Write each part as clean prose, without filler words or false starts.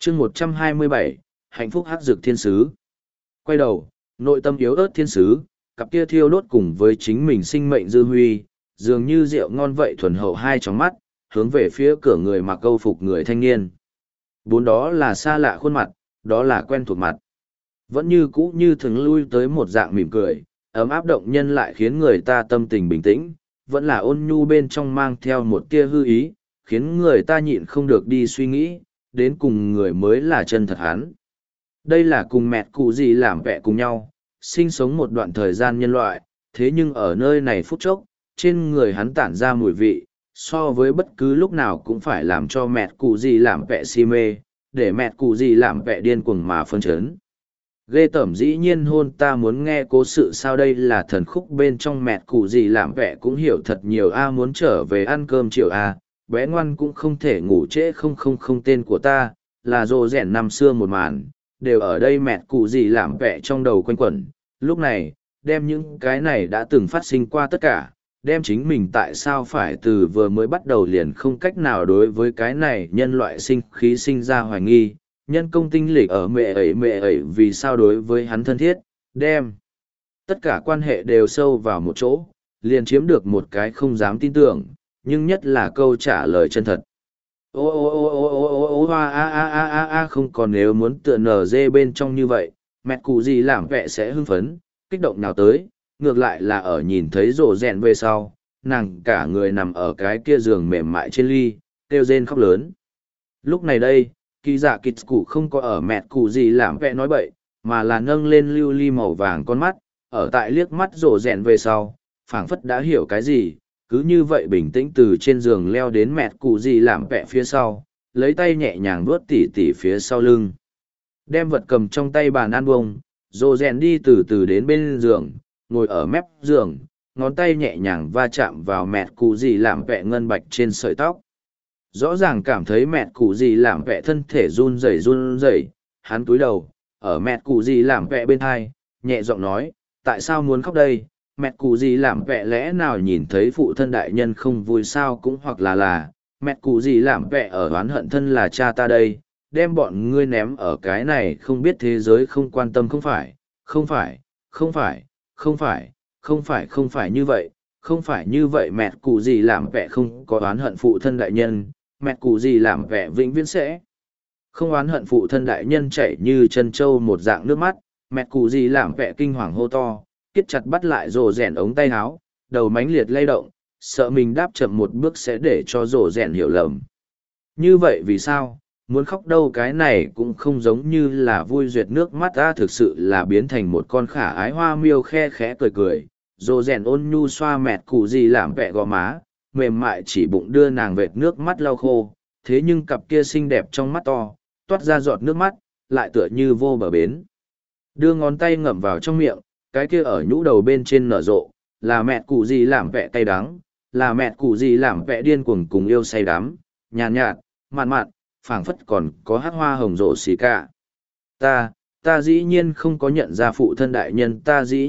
chương 127, hạnh phúc hắc dược thiên sứ. Quay đầu, nội tâm yếu ớt thiên sứ, cặp kia thiêu đốt cùng với chính mình sinh mệnh dư huy, dường như rượu ngon vậy thuần hậu hai tròng mắt, hướng về phía cửa người mặc câu phục người thanh niên. Bốn đó là xa lạ khuôn mặt, đó là quen thuộc mặt. Vẫn như cũ như thường lui tới một dạng mỉm cười, ấm áp động nhân lại khiến người ta tâm tình bình tĩnh, vẫn là ôn nhu bên trong mang theo một tia hư ý, khiến người ta nhịn không được đi suy nghĩ, đến cùng người mới là chân thật hắn. Đây là cùng mẹ cụ gì làm vẹ cùng nhau, sinh sống một đoạn thời gian nhân loại, thế nhưng ở nơi này phút chốc, trên người hắn tản ra mùi vị, so với bất cứ lúc nào cũng phải làm cho mẹ cụ gì làm vẹ si mê, để mẹ cụ gì làm vẹ điên cuồng mà phân chấn. Ghê tởm dĩ nhiên hôn ta muốn nghe cố sự sao đây là thần khúc bên trong mẹ cụ gì làm vẹ cũng hiểu thật nhiều muốn trở về ăn cơm chiều bé ngoan cũng không thể ngủ trễ không tên của ta, là rồ rẻn năm xưa một màn, đều ở đây mẹ cụ gì làm vẹ trong đầu quanh quẩn, lúc này, đem những cái này đã từng phát sinh qua tất cả, đem chính mình tại sao phải từ vừa mới bắt đầu liền không cách nào đối với cái này nhân loại sinh khí sinh ra hoài nghi, nhân công tinh lịch ở mẹ ấy vì sao đối với hắn thân thiết, đem tất cả quan hệ đều sâu vào một chỗ, liền chiếm được một cái không dám tin tưởng, nhưng nhất là câu trả lời chân thật. Không còn nếu muốn tựa nở dê bên trong như vậy, mẹ cụ gì làm vẹ sẽ hưng phấn, kích động nào tới, ngược lại là ở nhìn thấy rổ rèn về sau, nàng cả người nằm ở cái kia giường mềm mại trên ly, kêu rên khóc lớn. Lúc này đây, kỳ dạ kịch cụ không có ở mẹ cụ gì làm vẹ nói bậy, mà là nâng lên lưu ly màu vàng con mắt, ở tại liếc mắt rổ rèn về sau, phảng phất đã hiểu cái gì, cứ như vậy bình tĩnh từ trên giường leo đến mẹ cụ gì làm vẹ phía sau, lấy tay nhẹ nhàng vuốt tỉ tỉ phía sau lưng. Đem vật cầm trong tay bàn ăn bông, rổ rèn đi từ từ đến bên giường, ngồi ở mép giường, ngón tay nhẹ nhàng va chạm vào mẹ cụ gì làm vẹ ngân bạch trên sợi tóc. Rõ ràng cảm thấy mẹ cụ gì làm vẹ thân thể run rẩy, hắn cúi đầu, ở mẹ cụ gì làm vẹ bên hai, nhẹ giọng nói, tại sao muốn khóc đây, mẹ cụ gì làm vẹ lẽ nào nhìn thấy phụ thân đại nhân không vui sao cũng hoặc là, mẹ cụ gì làm vẹ ở oán hận thân là cha ta đây, đem bọn ngươi ném ở cái này không biết thế giới không quan tâm không phải như vậy mẹ cụ gì làm vẹ không có oán hận phụ thân đại nhân, mẹ cụ gì làm vẹ vĩnh viễn sẽ không oán hận phụ thân đại nhân chảy như chân trâu một dạng nước mắt, mẹ cụ gì làm vẹ kinh hoàng hô to, kết chặt bắt lại rổ rèn ống tay áo, đầu mánh liệt lay động, sợ mình đáp chậm một bước sẽ để cho rổ rèn hiểu lầm. Như vậy vì sao? Muốn khóc đâu cái này cũng không giống như là vui duyệt nước mắt thực sự là biến thành một con khả ái hoa miêu khe khẽ cười. Rổ rèn ôn nhu xoa mẹt cụ gì làm vẹ gò má, mềm mại chỉ bụng đưa nàng vệt nước mắt lau khô, thế nhưng cặp kia xinh đẹp trong mắt to, toát ra giọt nước mắt, lại tựa như vô bờ bến. Đưa ngón tay ngậm vào trong miệng, cái kia ở nhũ đầu bên trên nở rộ, là mẹ cụ gì làm vẹ cay đắng, là mẹ cụ gì làm vẹ điên cuồng cùng yêu say đắm, nhàn nhạt, mặn, phảng phất còn có hát hoa hồng rộ xì cả. Ta dĩ nhiên không có nhận ra phụ thân đại nhân,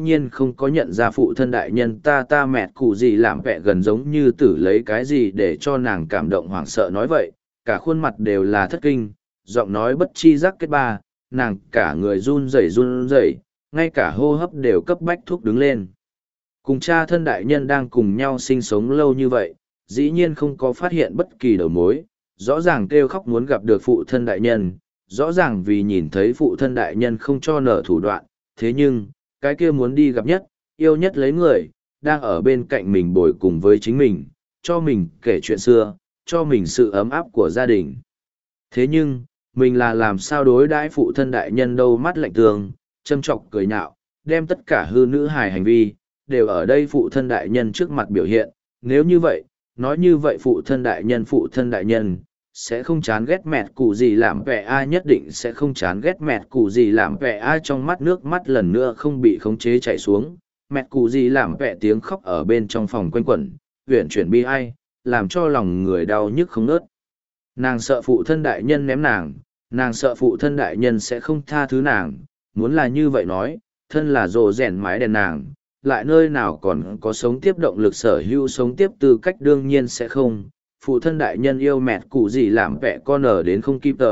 ta mẹ cụ gì làm vẹ gần giống như tử lấy cái gì để cho nàng cảm động hoảng sợ nói vậy, cả khuôn mặt đều là thất kinh, giọng nói bất chi giác kết ba, nàng cả người run rẩy, ngay cả hô hấp đều cấp bách thuốc đứng lên. Cùng cha thân đại nhân đang cùng nhau sinh sống lâu như vậy, dĩ nhiên không có phát hiện bất kỳ đầu mối, rõ ràng kêu khóc muốn gặp được phụ thân đại nhân, rõ ràng vì nhìn thấy phụ thân đại nhân không cho nở thủ đoạn, thế nhưng, cái kia muốn đi gặp nhất, yêu nhất lấy người, đang ở bên cạnh mình bồi cùng với chính mình, cho mình kể chuyện xưa, cho mình sự ấm áp của gia đình. Thế nhưng, mình là làm sao đối đãi phụ thân đại nhân đâu mắt lạnh tường, châm chọc cười nhạo, đem tất cả hư nữ hài hành vi, đều ở đây phụ thân đại nhân trước mặt biểu hiện, nếu như vậy, nói như vậy phụ thân đại nhân, sẽ không chán ghét mẹ cụ gì làm vẹ nhất định sẽ không chán ghét mẹ cụ gì làm vẹ trong mắt nước mắt lần nữa không bị khống chế chảy xuống, mẹ cụ gì làm vẹ tiếng khóc ở bên trong phòng quanh quẩn, uyển chuyển bi ai, làm cho lòng người đau nhức không ngớt. Nàng sợ phụ thân đại nhân ném nàng sợ phụ thân đại nhân sẽ không tha thứ nàng, muốn là như vậy nói, thân là rồ rèn mái đèn nàng, lại nơi nào còn có sống tiếp động lực sở hữu sống tiếp tư cách đương nhiên sẽ không. Phụ thân đại nhân yêu mẹ cụ gì làm vẹ con ở đến không kịp tờ,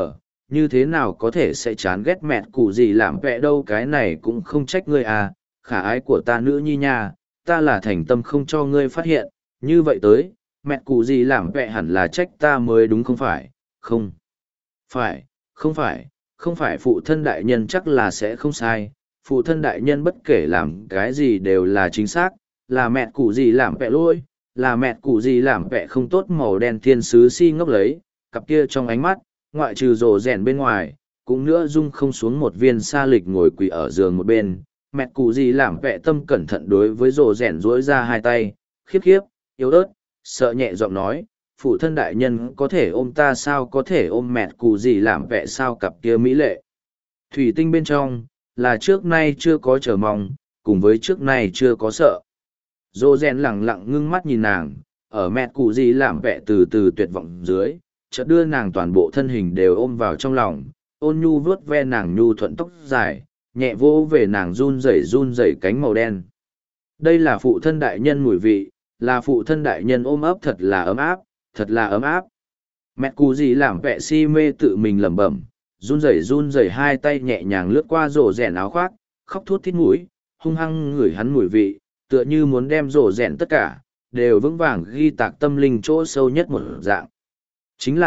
như thế nào có thể sẽ chán ghét mẹ cụ gì làm vẹ đâu, cái này cũng không trách ngươi à, khả ái của ta nữ nhi nha, ta là thành tâm không cho ngươi phát hiện, như vậy tới, mẹ cụ gì làm vẹ hẳn là trách ta mới đúng không phải, không phải, không phải phụ thân đại nhân chắc là sẽ không sai, phụ thân đại nhân bất kể làm cái gì đều là chính xác, là mẹ cụ gì làm vẹ lỗi, là mẹ cụ gì làm vẹ không tốt. Màu đen thiên sứ si ngốc lấy, cặp kia trong ánh mắt, ngoại trừ rồ rèn bên ngoài, cũng nữa dung không xuống một viên sa lịch ngồi quỳ ở giường một bên. Mẹ cụ gì làm vẹ tâm cẩn thận đối với rồ rèn duỗi ra hai tay, khiếp khiếp, yếu ớt, sợ nhẹ giọng nói, phụ thân đại nhân có thể ôm ta sao, có thể ôm mẹ cụ gì làm vẹ sao. Cặp kia mỹ lệ thủy tinh bên trong, là trước nay chưa có chờ mong, cùng với trước nay chưa có sợ. Dô rèn lẳng lặng ngưng mắt nhìn nàng, ở mẹ cụ gì làm vẹ từ từ tuyệt vọng dưới, chợt đưa nàng toàn bộ thân hình đều ôm vào trong lòng, ôn nhu vuốt ve nàng nhu thuận tóc dài, nhẹ vỗ về nàng run rẩy cánh màu đen. Đây là phụ thân đại nhân mùi vị, là phụ thân đại nhân ôm ấp, thật là ấm áp, thật là ấm áp. Mẹ cụ gì làm vẹ si mê tự mình lẩm bẩm, run rẩy hai tay nhẹ nhàng lướt qua rổ rèn áo khoác, khóc thút thít mũi, hung hăng ngửi hắn mùi vị, tựa như muốn đem rổ rèn tất cả, đều vững vàng ghi tạc tâm linh chỗ sâu nhất một dạng. Chính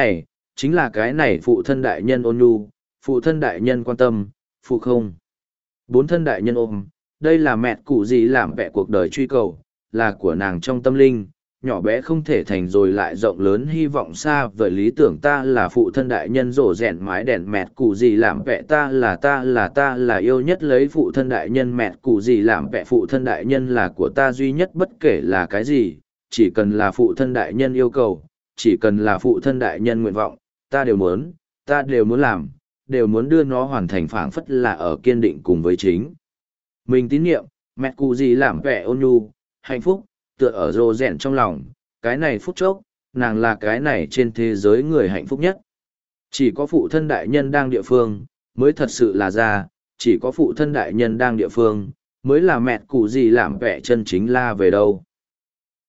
là cái này phụ thân đại nhân ôn nhu, phụ thân đại nhân quan tâm, phụ không. Bốn thân đại nhân ôm, đây là mẹ cụ gì làm vẹ cuộc đời truy cầu, là của nàng trong tâm linh, nhỏ bé không thể thành rồi lại rộng lớn hy vọng xa vời lý tưởng. Ta là phụ thân đại nhân rổ rèn mái đèn mẹ cụ gì làm vẹ, ta là yêu nhất lấy phụ thân đại nhân mẹ cụ gì làm vẹ, phụ thân đại nhân là của ta duy nhất, bất kể là cái gì, chỉ cần là phụ thân đại nhân yêu cầu, chỉ cần là phụ thân đại nhân nguyện vọng, ta đều muốn làm, đều muốn đưa nó hoàn thành, phảng phất là ở kiên định cùng với chính mình tín nhiệm. Mẹ cụ gì làm vẹ ôn nhu, hạnh phúc, tựa ở rô rèn trong lòng, cái này phút chốc, nàng là cái này trên thế giới người hạnh phúc nhất. Chỉ có phụ thân đại nhân đang địa phương, mới thật sự là ra, chỉ có phụ thân đại nhân đang địa phương, mới là mẹ cụ gì làm vẹ chân chính la về đâu.